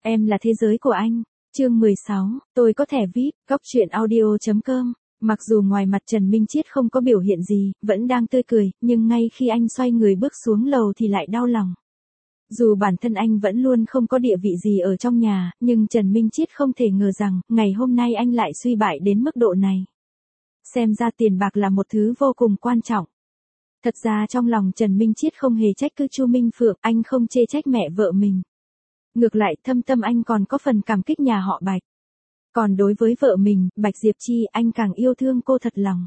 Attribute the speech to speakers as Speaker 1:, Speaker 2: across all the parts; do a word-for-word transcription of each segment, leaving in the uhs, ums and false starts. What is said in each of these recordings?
Speaker 1: Em là thế giới của anh. Chương mười sáu, tôi có thẻ vi ai pi, góc truyện audio chấm com. Mặc dù ngoài mặt Trần Minh Chiết không có biểu hiện gì, vẫn đang tươi cười, nhưng ngay khi anh xoay người bước xuống lầu thì lại đau lòng. Dù bản thân anh vẫn luôn không có địa vị gì ở trong nhà, nhưng Trần Minh Chiết không thể ngờ rằng, ngày hôm nay anh lại suy bại đến mức độ này. Xem ra tiền bạc là một thứ vô cùng quan trọng. Thật ra trong lòng Trần Minh Chiết không hề trách cứ Chu Minh Phượng, anh không chê trách mẹ vợ mình. Ngược lại thâm tâm anh còn có phần cảm kích nhà họ Bạch. Còn đối với vợ mình, Bạch Diệp Chi, anh càng yêu thương cô thật lòng.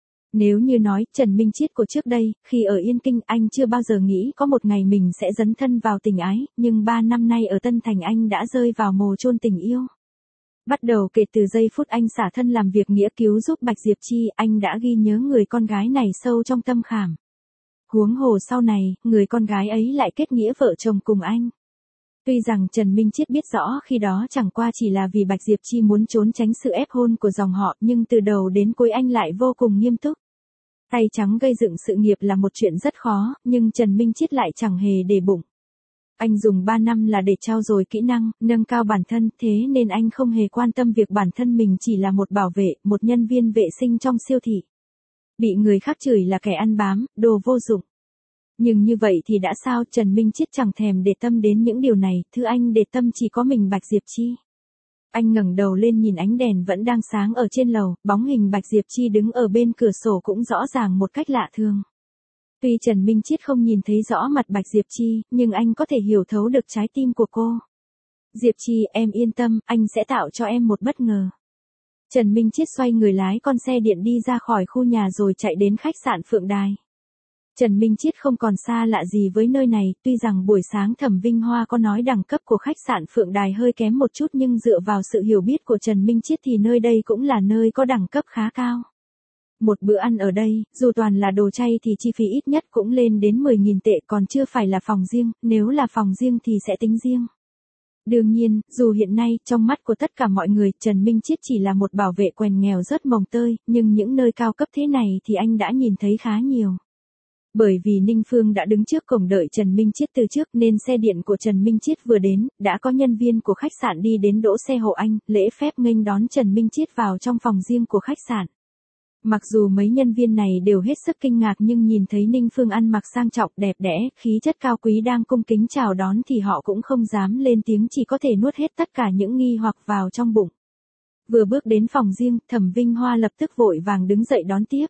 Speaker 1: Nếu như nói Trần Minh Chiết của trước đây, khi ở Yên Kinh anh chưa bao giờ nghĩ có một ngày mình sẽ dấn thân vào tình ái, nhưng ba năm nay ở Tân Thành anh đã rơi vào mồ chôn tình yêu. Bắt đầu kể từ giây phút anh xả thân làm việc nghĩa cứu giúp Bạch Diệp Chi, anh đã ghi nhớ người con gái này sâu trong tâm khảm. Huống hồ sau này, người con gái ấy lại kết nghĩa vợ chồng cùng anh. Tuy rằng Trần Minh Chiết biết rõ khi đó chẳng qua chỉ là vì Bạch Diệp Chi muốn trốn tránh sự ép hôn của dòng họ, nhưng từ đầu đến cuối anh lại vô cùng nghiêm túc. Tay trắng gây dựng sự nghiệp là một chuyện rất khó, nhưng Trần Minh Chiết lại chẳng hề để bụng. Anh dùng ba năm là để trau dồi kỹ năng, nâng cao bản thân, thế nên anh không hề quan tâm việc bản thân mình chỉ là một bảo vệ, một nhân viên vệ sinh trong siêu thị. Bị người khác chửi là kẻ ăn bám, đồ vô dụng. Nhưng như vậy thì đã sao, Trần Minh Chiết chẳng thèm để tâm đến những điều này, thứ anh để tâm chỉ có mình Bạch Diệp Chi. Anh ngẩng đầu lên nhìn ánh đèn vẫn đang sáng ở trên lầu, bóng hình Bạch Diệp Chi đứng ở bên cửa sổ cũng rõ ràng một cách lạ thường. Tuy Trần Minh Chiết không nhìn thấy rõ mặt Bạch Diệp Chi, nhưng anh có thể hiểu thấu được trái tim của cô. Diệp Chi, em yên tâm, anh sẽ tạo cho em một bất ngờ. Trần Minh Chiết xoay người lái con xe điện đi ra khỏi khu nhà rồi chạy đến khách sạn Phượng Đài. Trần Minh Chiết không còn xa lạ gì với nơi này, tuy rằng buổi sáng Thẩm Vinh Hoa có nói đẳng cấp của khách sạn Phượng Đài hơi kém một chút nhưng dựa vào sự hiểu biết của Trần Minh Chiết thì nơi đây cũng là nơi có đẳng cấp khá cao. Một bữa ăn ở đây, dù toàn là đồ chay thì chi phí ít nhất cũng lên đến mười nghìn tệ, còn chưa phải là phòng riêng, nếu là phòng riêng thì sẽ tính riêng. Đương nhiên, dù hiện nay, trong mắt của tất cả mọi người, Trần Minh Chiết chỉ là một bảo vệ quèn nghèo rất mồng tơi, nhưng những nơi cao cấp thế này thì anh đã nhìn thấy khá nhiều. Bởi vì Ninh Phương đã đứng trước cổng đợi Trần Minh Chiết từ trước nên xe điện của Trần Minh Chiết vừa đến, đã có nhân viên của khách sạn đi đến đỗ xe hộ anh, lễ phép nghênh đón Trần Minh Chiết vào trong phòng riêng của khách sạn. Mặc dù mấy nhân viên này đều hết sức kinh ngạc nhưng nhìn thấy Ninh Phương ăn mặc sang trọng đẹp đẽ, khí chất cao quý đang cung kính chào đón thì họ cũng không dám lên tiếng, chỉ có thể nuốt hết tất cả những nghi hoặc vào trong bụng. Vừa bước đến phòng riêng, Thẩm Vinh Hoa lập tức vội vàng đứng dậy đón tiếp.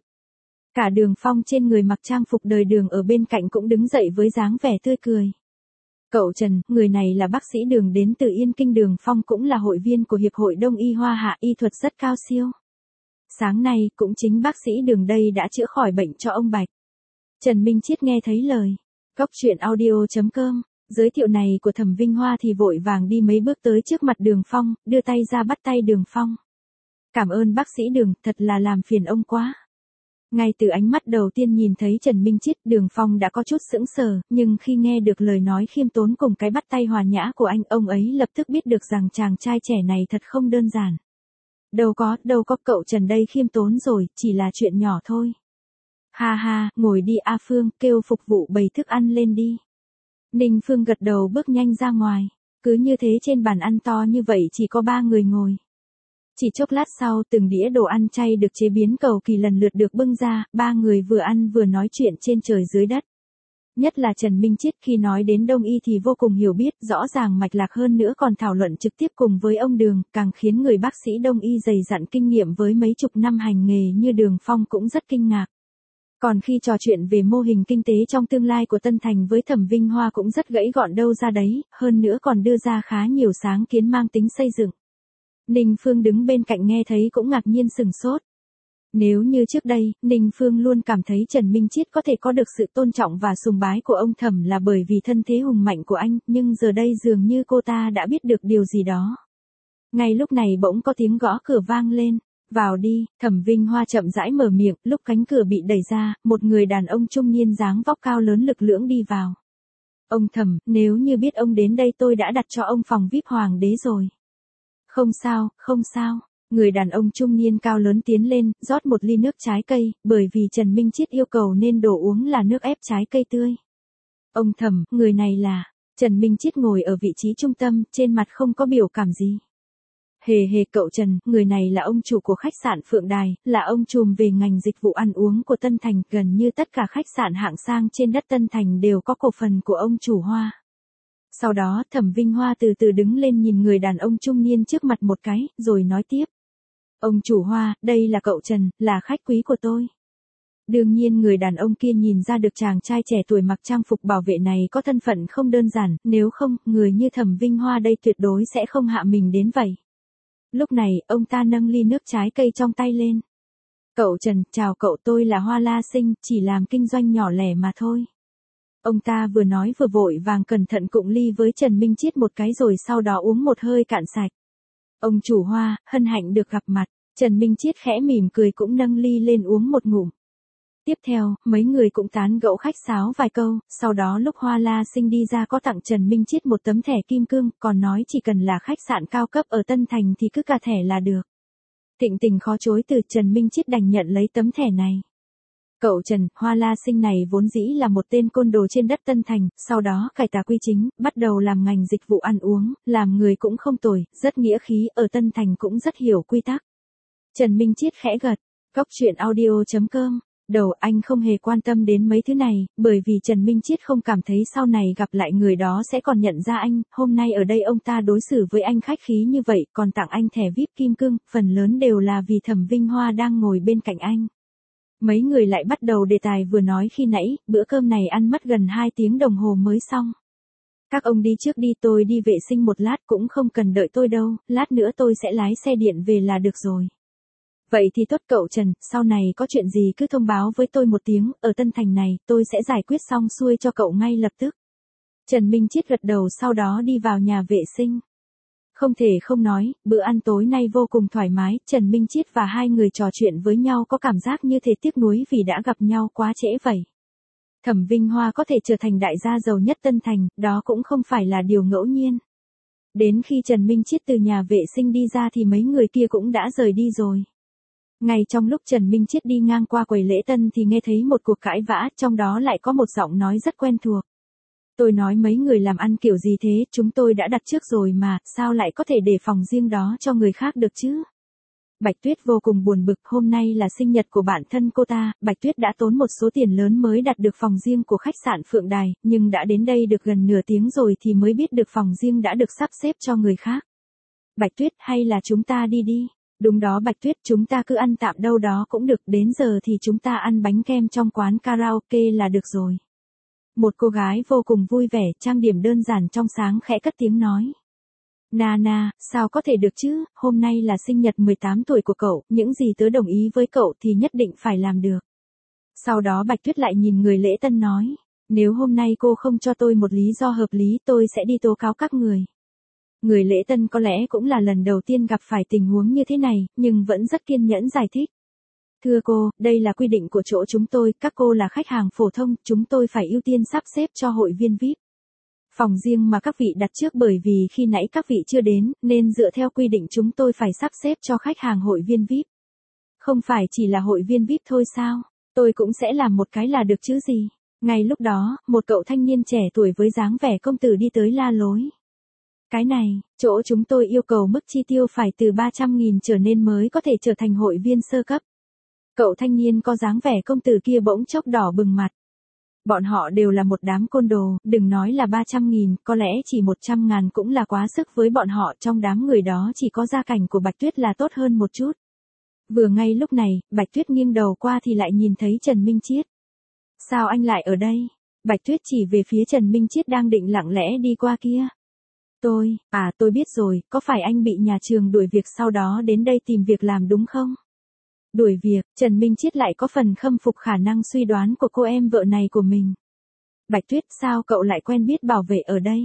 Speaker 1: Cả Đường Phong trên người mặc trang phục đời Đường ở bên cạnh cũng đứng dậy với dáng vẻ tươi cười. Cậu Trần, người này là bác sĩ Đường đến từ Yên Kinh. Đường Phong cũng là hội viên của Hiệp hội Đông y Hoa Hạ, y thuật rất cao siêu. Sáng nay, cũng chính bác sĩ Đường đây đã chữa khỏi bệnh cho ông Bạch. Trần Minh Chiết nghe thấy lời góc truyện audio chấm com giới thiệu này của Thẩm Vinh Hoa thì vội vàng đi mấy bước tới trước mặt Đường Phong, đưa tay ra bắt tay Đường Phong. Cảm ơn bác sĩ Đường, thật là làm phiền ông quá. Ngay từ ánh mắt đầu tiên nhìn thấy Trần Minh Chiết, Đường Phong đã có chút sững sờ, nhưng khi nghe được lời nói khiêm tốn cùng cái bắt tay hòa nhã của anh, ông ấy lập tức biết được rằng chàng trai trẻ này thật không đơn giản. Đâu có, đâu có, cậu Trần đây khiêm tốn rồi, chỉ là chuyện nhỏ thôi. Ha ha, ngồi đi A Phương, kêu phục vụ bày thức ăn lên đi. Ninh Phương gật đầu bước nhanh ra ngoài. Cứ như thế trên bàn ăn to như vậy chỉ có ba người ngồi. Chỉ chốc lát sau, từng đĩa đồ ăn chay được chế biến cầu kỳ lần lượt được bưng ra, ba người vừa ăn vừa nói chuyện trên trời dưới đất. Nhất là Trần Minh Chiết khi nói đến Đông y thì vô cùng hiểu biết, rõ ràng mạch lạc hơn nữa còn thảo luận trực tiếp cùng với ông Đường, càng khiến người bác sĩ Đông y dày dặn kinh nghiệm với mấy chục năm hành nghề như Đường Phong cũng rất kinh ngạc. Còn khi trò chuyện về mô hình kinh tế trong tương lai của Tân Thành với Thẩm Vinh Hoa cũng rất gãy gọn đâu ra đấy, hơn nữa còn đưa ra khá nhiều sáng kiến mang tính xây dựng. Ninh Phương đứng bên cạnh nghe thấy cũng ngạc nhiên sừng sốt. Nếu như trước đây, Ninh Phương luôn cảm thấy Trần Minh Chiết có thể có được sự tôn trọng và sùng bái của ông Thẩm là bởi vì thân thế hùng mạnh của anh, nhưng giờ đây dường như cô ta đã biết được điều gì đó. Ngay lúc này bỗng có tiếng gõ cửa vang lên. Vào đi, Thẩm Vinh Hoa chậm rãi mở miệng, lúc cánh cửa bị đẩy ra, một người đàn ông trung niên dáng vóc cao lớn lực lưỡng đi vào. Ông Thẩm, nếu như biết ông đến đây tôi đã đặt cho ông phòng vi ai pi hoàng đế rồi. Không sao, không sao. Người đàn ông trung niên cao lớn tiến lên, rót một ly nước trái cây, bởi vì Trần Minh Chiết yêu cầu nên đồ uống là nước ép trái cây tươi. Ông Thẩm, người này là... Trần Minh Chiết ngồi ở vị trí trung tâm, trên mặt không có biểu cảm gì. Hề hề cậu Trần, người này là ông chủ của khách sạn Phượng Đài, là ông trùm về ngành dịch vụ ăn uống của Tân Thành, gần như tất cả khách sạn hạng sang trên đất Tân Thành đều có cổ phần của ông chủ Hoa. Sau đó, Thẩm Vinh Hoa từ từ đứng lên nhìn người đàn ông trung niên trước mặt một cái, rồi nói tiếp. Ông chủ Hoa, đây là cậu Trần, là khách quý của tôi. Đương nhiên người đàn ông kia nhìn ra được chàng trai trẻ tuổi mặc trang phục bảo vệ này có thân phận không đơn giản, nếu không, người như Thẩm Vinh Hoa đây tuyệt đối sẽ không hạ mình đến vậy. Lúc này, ông ta nâng ly nước trái cây trong tay lên. Cậu Trần, chào cậu, tôi là Hoa La Sinh, chỉ làm kinh doanh nhỏ lẻ mà thôi. Ông ta vừa nói vừa vội vàng cẩn thận cụng ly với Trần Minh Chiết một cái rồi sau đó uống một hơi cạn sạch. Ông chủ Hoa, hân hạnh được gặp mặt. Trần Minh Chiết khẽ mỉm cười cũng nâng ly lên uống một ngụm. Tiếp theo, mấy người cũng tán gẫu khách sáo vài câu, sau đó lúc Hoa La Sinh đi ra có tặng Trần Minh Chiết một tấm thẻ kim cương, còn nói chỉ cần là khách sạn cao cấp ở Tân Thành thì cứ cả thẻ là được. Thịnh tình khó chối từ Trần Minh Chiết đành nhận lấy tấm thẻ này. Cậu Trần, Hoa La Sinh này vốn dĩ là một tên côn đồ trên đất Tân Thành, sau đó cải tà quy chính, bắt đầu làm ngành dịch vụ ăn uống, làm người cũng không tồi, rất nghĩa khí, ở Tân Thành cũng rất hiểu quy tắc. Trần Minh Chiết khẽ gật, Cóc truyện audio chấm com. Đầu anh không hề quan tâm đến mấy thứ này, bởi vì Trần Minh Chiết không cảm thấy sau này gặp lại người đó sẽ còn nhận ra anh, hôm nay ở đây ông ta đối xử với anh khách khí như vậy, còn tặng anh thẻ vi ai pi kim cương, phần lớn đều là vì Thẩm Vinh Hoa đang ngồi bên cạnh anh. Mấy người lại bắt đầu đề tài vừa nói khi nãy, bữa cơm này ăn mất gần hai tiếng đồng hồ mới xong. Các ông đi trước đi, tôi đi vệ sinh một lát, cũng không cần đợi tôi đâu, lát nữa tôi sẽ lái xe điện về là được rồi. Vậy thì tốt cậu Trần, sau này có chuyện gì cứ thông báo với tôi một tiếng, ở Tân Thành này, tôi sẽ giải quyết xong xuôi cho cậu ngay lập tức. Trần Minh Chiết gật đầu sau đó đi vào nhà vệ sinh. Không thể không nói, bữa ăn tối nay vô cùng thoải mái, Trần Minh Chiết và hai người trò chuyện với nhau có cảm giác như thể tiếc nuối vì đã gặp nhau quá trễ vậy. Thẩm Vinh Hoa có thể trở thành đại gia giàu nhất Tân Thành, đó cũng không phải là điều ngẫu nhiên. Đến khi Trần Minh Chiết từ nhà vệ sinh đi ra thì mấy người kia cũng đã rời đi rồi. Ngay trong lúc Trần Minh Chiết đi ngang qua quầy lễ tân thì nghe thấy một cuộc cãi vã, trong đó lại có một giọng nói rất quen thuộc. Tôi nói mấy người làm ăn kiểu gì thế, chúng tôi đã đặt trước rồi mà, sao lại có thể để phòng riêng đó cho người khác được chứ? Bạch Tuyết vô cùng buồn bực, hôm nay là sinh nhật của bản thân cô ta, Bạch Tuyết đã tốn một số tiền lớn mới đặt được phòng riêng của khách sạn Phượng Đài, nhưng đã đến đây được gần nửa tiếng rồi thì mới biết được phòng riêng đã được sắp xếp cho người khác. Bạch Tuyết, hay là chúng ta đi đi? Đúng đó Bạch Tuyết, chúng ta cứ ăn tạm đâu đó cũng được, đến giờ thì chúng ta ăn bánh kem trong quán karaoke là được rồi. Một cô gái vô cùng vui vẻ, trang điểm đơn giản trong sáng khẽ cất tiếng nói. Nana, sao có thể được chứ, hôm nay là sinh nhật mười tám tuổi của cậu, những gì tớ đồng ý với cậu thì nhất định phải làm được. Sau đó Bạch Tuyết lại nhìn người lễ tân nói, nếu hôm nay cô không cho tôi một lý do hợp lý tôi sẽ đi tố cáo các người. Người lễ tân có lẽ cũng là lần đầu tiên gặp phải tình huống như thế này, nhưng vẫn rất kiên nhẫn giải thích. Thưa cô, đây là quy định của chỗ chúng tôi, các cô là khách hàng phổ thông, chúng tôi phải ưu tiên sắp xếp cho hội viên vi ai pi. Phòng riêng mà các vị đặt trước bởi vì khi nãy các vị chưa đến, nên dựa theo quy định chúng tôi phải sắp xếp cho khách hàng hội viên vi ai pi. Không phải chỉ là hội viên vi ai pi thôi sao, tôi cũng sẽ làm một cái là được chứ gì. Ngay lúc đó, một cậu thanh niên trẻ tuổi với dáng vẻ công tử đi tới la lối. Cái này, chỗ chúng tôi yêu cầu mức chi tiêu phải từ ba trăm nghìn trở nên mới có thể trở thành hội viên sơ cấp. Cậu thanh niên có dáng vẻ công tử kia bỗng chốc đỏ bừng mặt. Bọn họ đều là một đám côn đồ, đừng nói là ba trăm nghìn, có lẽ chỉ một trăm ngàn cũng là quá sức với bọn họ, trong đám người đó chỉ có gia cảnh của Bạch Tuyết là tốt hơn một chút. Vừa ngay lúc này, Bạch Tuyết nghiêng đầu qua thì lại nhìn thấy Trần Minh Chiết. Sao anh lại ở đây? Bạch Tuyết chỉ về phía Trần Minh Chiết đang định lặng lẽ đi qua kia. Tôi, à tôi biết rồi, có phải anh bị nhà trường đuổi việc sau đó đến đây tìm việc làm đúng không? Đuổi việc, Trần Minh Chiết lại có phần khâm phục khả năng suy đoán của cô em vợ này của mình. Bạch Tuyết, sao cậu lại quen biết bảo vệ ở đây?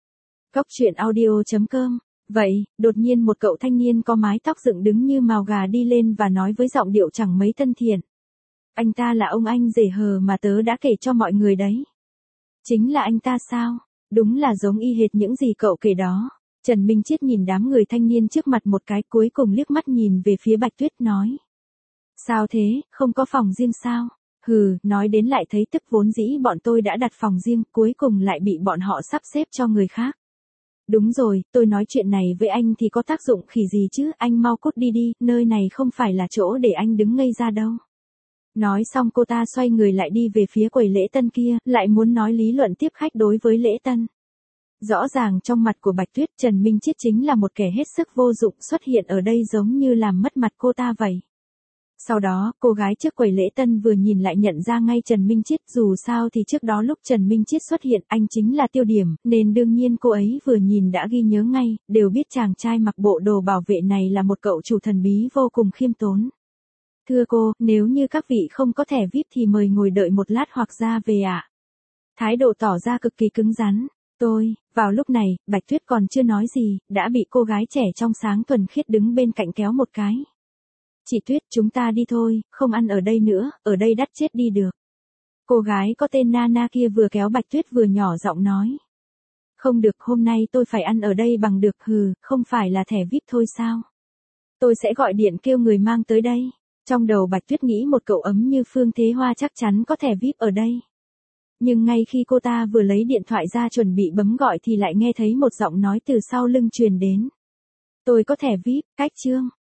Speaker 1: Cóc truyện audio chấm com. Vậy, đột nhiên một cậu thanh niên có mái tóc dựng đứng như mào gà đi lên và nói với giọng điệu chẳng mấy thân thiện. Anh ta là ông anh rể hờ mà tớ đã kể cho mọi người đấy. Chính là anh ta sao? Đúng là giống y hệt những gì cậu kể đó. Trần Minh Chiết nhìn đám người thanh niên trước mặt một cái, cuối cùng liếc mắt nhìn về phía Bạch Tuyết nói. Sao thế, không có phòng riêng sao? Hừ, nói đến lại thấy tức, vốn dĩ bọn tôi đã đặt phòng riêng, cuối cùng lại bị bọn họ sắp xếp cho người khác. Đúng rồi, tôi nói chuyện này với anh thì có tác dụng khỉ gì chứ, anh mau cút đi đi, nơi này không phải là chỗ để anh đứng ngây ra đâu. Nói xong cô ta xoay người lại đi về phía quầy lễ tân kia, lại muốn nói lý luận tiếp khách đối với lễ tân. Rõ ràng trong mặt của Bạch Tuyết, Trần Minh Chiết chính là một kẻ hết sức vô dụng, xuất hiện ở đây giống như làm mất mặt cô ta vậy. Sau đó, cô gái trước quầy lễ tân vừa nhìn lại nhận ra ngay Trần Minh Chiết, dù sao thì trước đó lúc Trần Minh Chiết xuất hiện anh chính là tiêu điểm, nên đương nhiên cô ấy vừa nhìn đã ghi nhớ ngay, đều biết chàng trai mặc bộ đồ bảo vệ này là một cậu chủ thần bí vô cùng khiêm tốn. Thưa cô, nếu như các vị không có thẻ vi ai pi thì mời ngồi đợi một lát hoặc ra về ạ. Thái độ tỏ ra cực kỳ cứng rắn. Tôi, vào lúc này, Bạch Tuyết còn chưa nói gì, đã bị cô gái trẻ trong sáng thuần khiết đứng bên cạnh kéo một cái. Chị Tuyết, chúng ta đi thôi, không ăn ở đây nữa, ở đây đắt chết đi được. Cô gái có tên Nana kia vừa kéo Bạch Tuyết vừa nhỏ giọng nói. Không được, hôm nay tôi phải ăn ở đây bằng được, hừ, không phải là thẻ vi ai pi thôi sao? Tôi sẽ gọi điện kêu người mang tới đây. Trong đầu Bạch Tuyết nghĩ một cậu ấm như Phương Thế Hoa chắc chắn có thẻ vi ai pi ở đây. Nhưng ngay khi cô ta vừa lấy điện thoại ra chuẩn bị bấm gọi thì lại nghe thấy một giọng nói từ sau lưng truyền đến. Tôi có thẻ vi ai pi, cách Trương.